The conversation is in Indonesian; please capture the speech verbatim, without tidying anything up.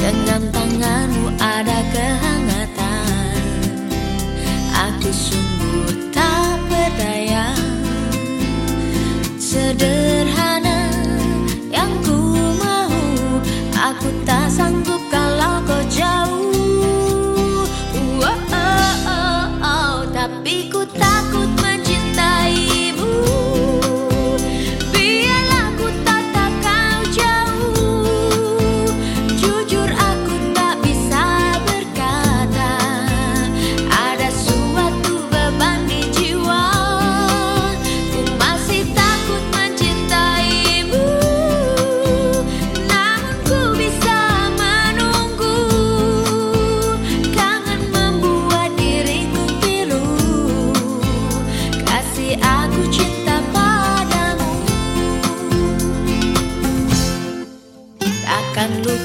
Dengan tanganmu ada kehangatan. Aku sungguh tak berdaya. Sederhana yang ku mau, aku tak sanggup kalau kau jauh. Oh, oh, oh, oh. Tapi ku takut mencintaimu. Biarlah ku tatap kau jauh. Jujur aku tak bisa berkata. Ada suatu beban di jiwa. Ku masih takut mencintaimu. Namun ku bisa menunggu. Kangen membuat diriku pilu. Kasih aku cinta padamu. Takkan lupa